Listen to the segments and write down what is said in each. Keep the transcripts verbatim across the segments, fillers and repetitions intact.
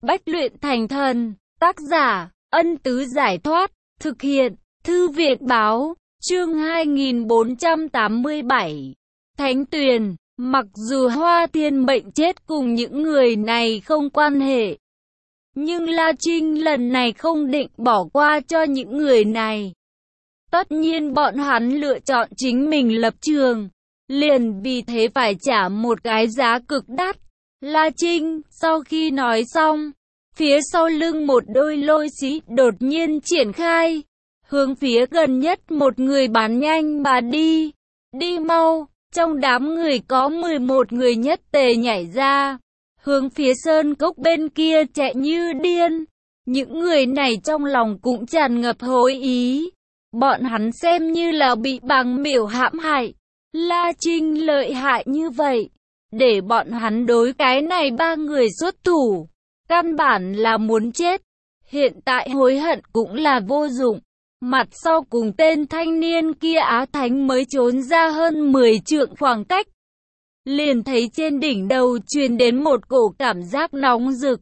Bách luyện thành thần. Tác giả, Ân Tứ Giải Thoát. Thực hiện, Thư viện Báo. Chương hai nghìn bốn trăm tám mươi bảy. Thánh Tuyền. Mặc dù Hoa Thiên Mệnh chết cùng những người này không quan hệ, nhưng La Trinh lần này không định bỏ qua cho những người này. Tất nhiên bọn hắn lựa chọn chính mình lập trường, liền vì thế phải trả một cái giá cực đắt. La Trinh, sau khi nói xong, phía sau lưng một đôi lôi xí đột nhiên triển khai, hướng phía gần nhất một người bắn nhanh mà đi. Đi mau, trong đám người có mười một người nhất tề nhảy ra, hướng phía sơn cốc bên kia chạy như điên. Những người này trong lòng cũng tràn ngập hối ý. Bọn hắn xem như là bị Bàng Miểu hãm hại. La Trinh lợi hại như vậy, để bọn hắn đối cái này ba người xuất thủ, căn bản là muốn chết. Hiện tại hối hận cũng là vô dụng. Mặt sau cùng tên thanh niên kia Á Thánh mới trốn ra hơn mười trượng khoảng cách, liền thấy trên đỉnh đầu truyền đến một cổ cảm giác nóng rực.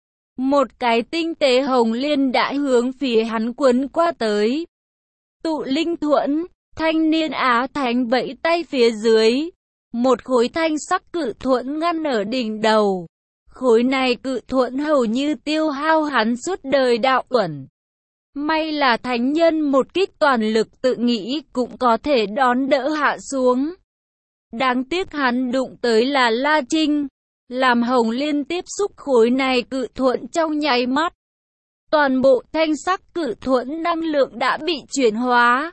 Một cái tinh tế hồng liên đã hướng phía hắn quấn qua tới. Tụ linh thuẫn, thanh niên Á Thánh vẫy tay phía dưới, một khối thanh sắc cự thuẫn ngăn ở đỉnh đầu. Khối này cự thuẫn hầu như tiêu hao hắn suốt đời đạo uẩn. May là thánh nhân một kích toàn lực tự nghĩ cũng có thể đón đỡ hạ xuống. Đáng tiếc hắn đụng tới là La Trinh, làm hồng liên tiếp xúc khối này cự thuẫn trong nháy mắt. Toàn bộ thanh sắc cự thuẫn năng lượng đã bị chuyển hóa.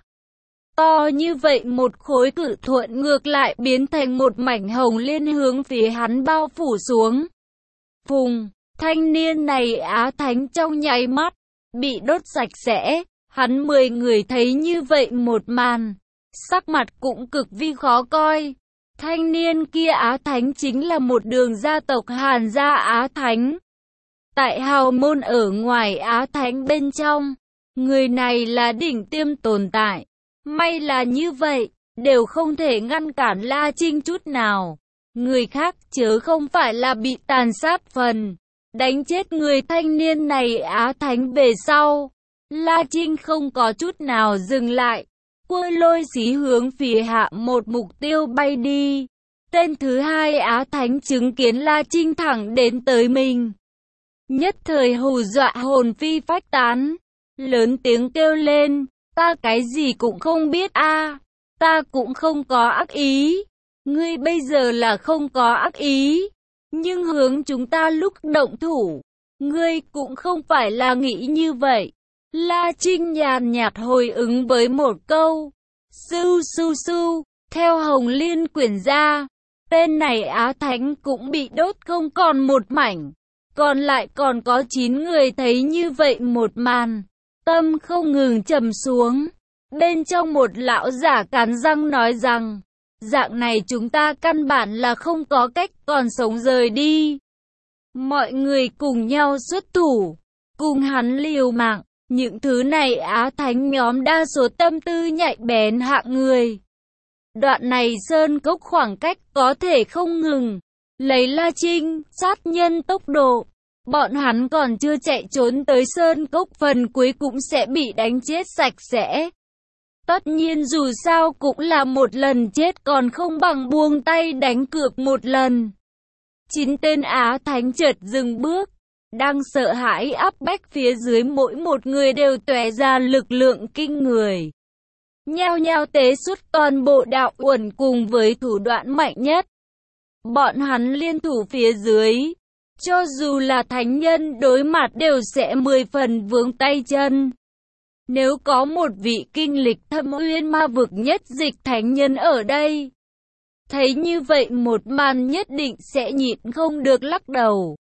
To như vậy một khối cự thuẫn ngược lại biến thành một mảnh hồng liên hướng phía hắn bao phủ xuống. Phùng, thanh niên này Á Thánh trong nháy mắt bị đốt sạch sẽ. Hắn mười người thấy như vậy một màn, sắc mặt cũng cực vi khó coi. Thanh niên kia Á Thánh chính là một đường gia tộc Hàn gia Á Thánh. Tại hào môn ở ngoài Á Thánh bên trong, người này là đỉnh tiêm tồn tại. May là như vậy, đều không thể ngăn cản La Trinh chút nào. Người khác chớ không phải là bị tàn sát phần. Đánh chết người thanh niên này Á Thánh về sau, La Trinh không có chút nào dừng lại, quơ lôi xí hướng phía hạ một mục tiêu bay đi. Tên thứ hai Á Thánh chứng kiến La Trinh thẳng đến tới mình, nhất thời hù dọa hồn phi phách tán, lớn tiếng kêu lên, ta cái gì cũng không biết a, ta cũng không có ác ý. Ngươi bây giờ là không có ác ý, nhưng hướng chúng ta lúc động thủ, ngươi cũng không phải là nghĩ như vậy. La Trinh nhàn nhạt hồi ứng với một câu, su su su, theo hồng liên quyển ra, tên này Á Thánh cũng bị đốt không còn một mảnh. Còn lại còn có chín người thấy như vậy một màn, tâm không ngừng trầm xuống. Bên trong một lão giả cắn răng nói rằng, dạng này chúng ta căn bản là không có cách còn sống rời đi. Mọi người cùng nhau xuất thủ, cùng hắn liều mạng. Những thứ này Á Thánh nhóm đa số tâm tư nhạy bén hạng người. Đoạn này sơn cốc khoảng cách có thể không ngừng. Lấy La Trinh, sát nhân tốc độ, bọn hắn còn chưa chạy trốn tới sơn cốc phần cuối cũng sẽ bị đánh chết sạch sẽ. Tất nhiên dù sao cũng là một lần chết còn không bằng buông tay đánh cược một lần. Chín tên Á Thánh chợt dừng bước, đang sợ hãi áp bách phía dưới mỗi một người đều tóe ra lực lượng kinh người. Nhao nhao tế xuất toàn bộ đạo uẩn cùng với thủ đoạn mạnh nhất. Bọn hắn liên thủ phía dưới, cho dù là thánh nhân đối mặt đều sẽ mười phần vướng tay chân. Nếu có một vị kinh lịch thâm uyên ma vực nhất dịch thánh nhân ở đây, thấy như vậy một màn nhất định sẽ nhịn không được lắc đầu.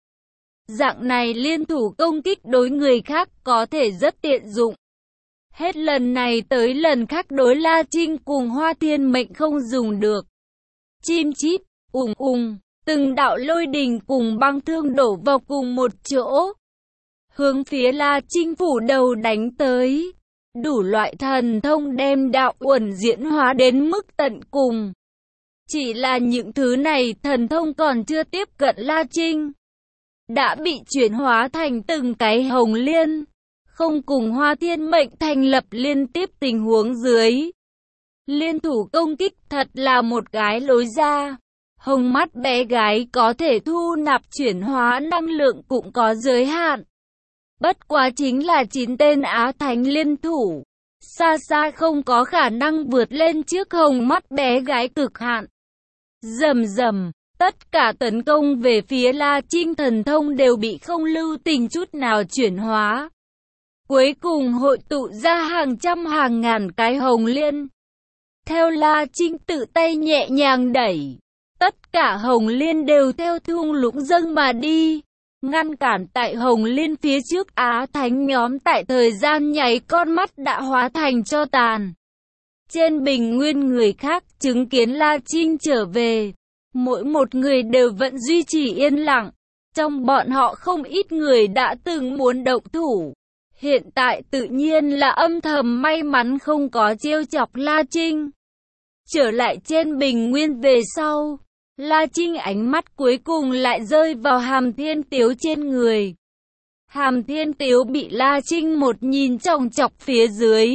Dạng này liên thủ công kích đối người khác có thể rất tiện dụng. Hết lần này tới lần khác đối La Trinh cùng Hoa Thiên Mệnh không dùng được. Chim chít, ùng ùng, từng đạo lôi đình cùng băng thương đổ vào cùng một chỗ, hướng phía La Trinh phủ đầu đánh tới. Đủ loại thần thông đem đạo uẩn diễn hóa đến mức tận cùng. Chỉ là những thứ này thần thông còn chưa tiếp cận La Trinh, đã bị chuyển hóa thành từng cái hồng liên, không cùng Hoa Thiên Mệnh thành lập liên tiếp tình huống dưới. Liên thủ công kích thật là một cái lối ra. Hồng mắt bé gái có thể thu nạp chuyển hóa năng lượng cũng có giới hạn. Bất quá chính là chín tên Á Thánh liên thủ, xa xa không có khả năng vượt lên trước hồng mắt bé gái cực hạn. Rầm rầm, tất cả tấn công về phía La Trinh thần thông đều bị không lưu tình chút nào chuyển hóa. Cuối cùng hội tụ ra hàng trăm hàng ngàn cái hồng liên. Theo La Trinh tự tay nhẹ nhàng đẩy, tất cả hồng liên đều theo thung lũng dâng mà đi, ngăn cản tại hồng liên phía trước. Á Thánh nhóm tại thời gian nháy con mắt đã hóa thành tro tàn. Trên bình nguyên người khác chứng kiến La Trinh trở về, mỗi một người đều vẫn duy trì yên lặng. Trong bọn họ không ít người đã từng muốn động thủ, hiện tại tự nhiên là âm thầm may mắn không có trêu chọc La Trinh. Trở lại trên bình nguyên về sau, La Trinh ánh mắt cuối cùng lại rơi vào Hàm Thiên Tiếu trên người. Hàm Thiên Tiếu bị La Trinh một nhìn chòng chọc phía dưới,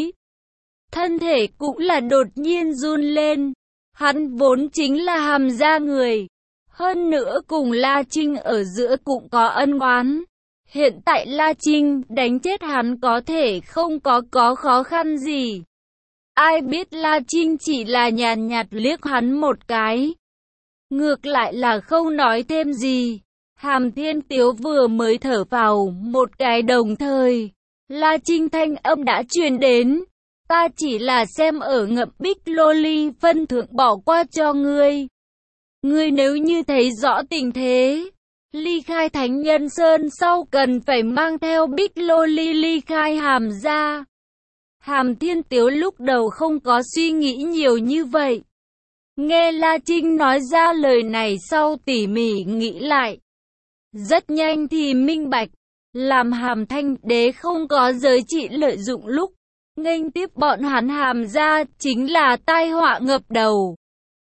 thân thể cũng là đột nhiên run lên. Hắn vốn chính là Hàm gia người, hơn nữa cùng La Trinh ở giữa cũng có ân oán. Hiện tại La Trinh đánh chết hắn có thể không có có khó khăn gì. Ai biết La Trinh chỉ là nhàn nhạt liếc hắn một cái, ngược lại là không nói thêm gì. Hàm Thiên Tiếu vừa mới thở vào một cái đồng thời, La Trinh thanh âm đã truyền đến. Ta chỉ là xem ở ngậm bích lô ly phân thượng bỏ qua cho ngươi. Ngươi nếu như thấy rõ tình thế, ly khai Thánh Nhân Sơn sau cần phải mang theo bích lô ly ly khai Hàm gia. Hàm Thiên Tiếu lúc đầu không có suy nghĩ nhiều như vậy. Nghe La Trinh nói ra lời này sau tỉ mỉ nghĩ lại, rất nhanh thì minh bạch, làm Hàm Thanh Đế không có giới trị lợi dụng lúc nghênh tiếp bọn hắn Hàm gia chính là tai họa ngập đầu.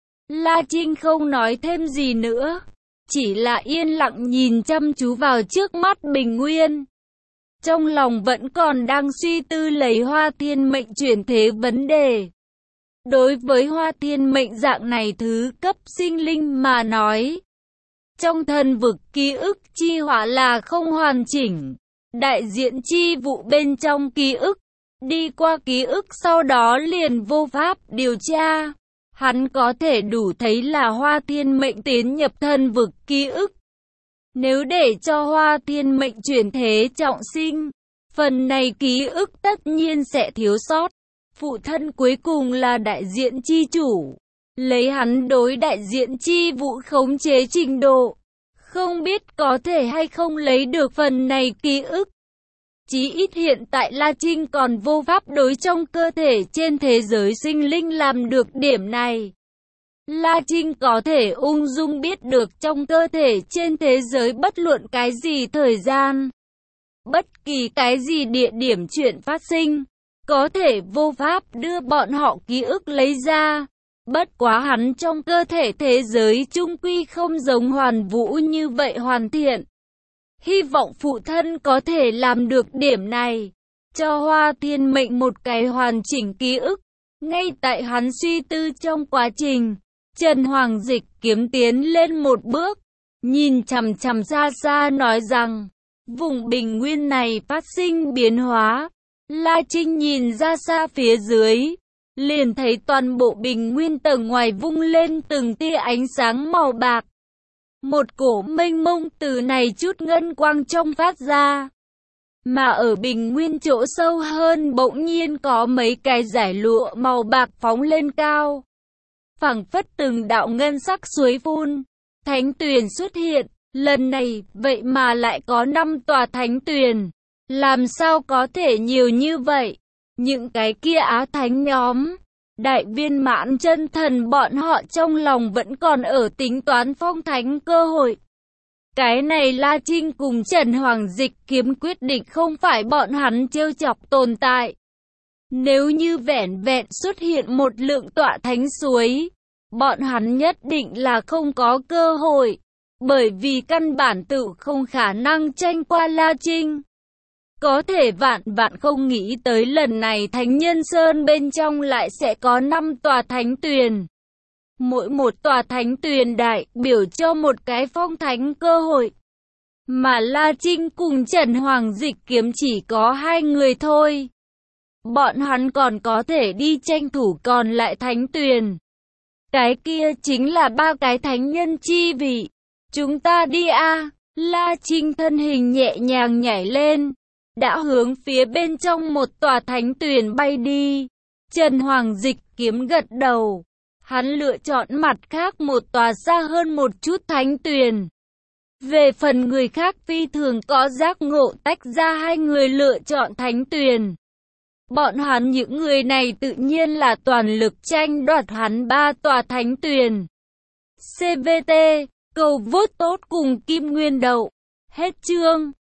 La Trinh không nói thêm gì nữa, chỉ là yên lặng nhìn chăm chú vào trước mắt bình nguyên. Trong lòng vẫn còn đang suy tư lấy Hoa Thiên Mệnh chuyển thế vấn đề. Đối với Hoa Thiên Mệnh dạng này thứ cấp sinh linh mà nói, trong thần vực ký ức chi hỏa là không hoàn chỉnh, đại diện chi vụ bên trong ký ức, đi qua ký ức sau đó liền vô pháp điều tra. Hắn có thể đủ thấy là Hoa Thiên Mệnh tiến nhập thần vực ký ức. Nếu để cho Hoa Thiên Mệnh chuyển thế trọng sinh, phần này ký ức tất nhiên sẽ thiếu sót. Phụ thân cuối cùng là đại diện chi chủ, lấy hắn đối đại diện chi vụ khống chế trình độ, không biết có thể hay không lấy được phần này ký ức. Chí ít hiện tại La Trinh còn vô pháp đối trong cơ thể trên thế giới sinh linh làm được điểm này. La Trinh có thể ung dung biết được trong cơ thể trên thế giới bất luận cái gì thời gian, bất kỳ cái gì địa điểm chuyện phát sinh, có thể vô pháp đưa bọn họ ký ức lấy ra. Bất quá hắn trong cơ thể thế giới chung quy không giống Hoàn Vũ như vậy hoàn thiện. Hy vọng phụ thân có thể làm được điểm này, cho Hoa Thiên Mệnh một cái hoàn chỉnh ký ức. Ngay tại hắn suy tư trong quá trình, Trần Hoàng Dịch Kiếm tiến lên một bước, nhìn chằm chằm xa xa nói rằng, vùng bình nguyên này phát sinh biến hóa. La Trinh nhìn ra xa phía dưới, liền thấy toàn bộ bình nguyên tầng ngoài vung lên từng tia ánh sáng màu bạc. Một cổ mênh mông từ này chút ngân quang trong phát ra. Mà ở bình nguyên chỗ sâu hơn bỗng nhiên có mấy cái dải lụa màu bạc phóng lên cao. Phảng phất từng đạo ngân sắc suối phun, thánh tuyền xuất hiện. Lần này vậy mà lại có năm tòa thánh tuyền. Làm sao có thể nhiều như vậy? Những cái kia Á Thánh nhóm, đại viên mãn chân thần bọn họ trong lòng vẫn còn ở tính toán phong thánh cơ hội. Cái này La Trinh cùng Trần Hoàng Dịch Kiếm quyết định không phải bọn hắn trêu chọc tồn tại. Nếu như vẻn vẹn xuất hiện một lượng tọa thánh suối, bọn hắn nhất định là không có cơ hội. Bởi vì căn bản tự không khả năng tranh qua La Trinh. Có thể vạn vạn không nghĩ tới lần này Thánh Nhân Sơn bên trong lại sẽ có năm tòa thánh tuyền. Mỗi một tòa thánh tuyền đại biểu cho một cái phong thánh cơ hội. Mà La Trinh cùng Trần Hoàng Dịch Kiếm chỉ có hai người thôi. Bọn hắn còn có thể đi tranh thủ còn lại thánh tuyền. Cái kia chính là ba cái thánh nhân chi vị. Chúng ta đi a. La Trinh thân hình nhẹ nhàng nhảy lên, đã hướng phía bên trong một tòa thánh tuyền bay đi. Trần Hoàng Dịch Kiếm gật đầu. Hắn lựa chọn mặt khác một tòa xa hơn một chút thánh tuyền. Về phần người khác phi thường có giác ngộ tách ra hai người lựa chọn thánh tuyền. Bọn hắn những người này tự nhiên là toàn lực tranh đoạt hắn ba tòa thánh tuyền. xê vê tê, cầu vote tốt cùng Kim Nguyên Đậu. Hết chương.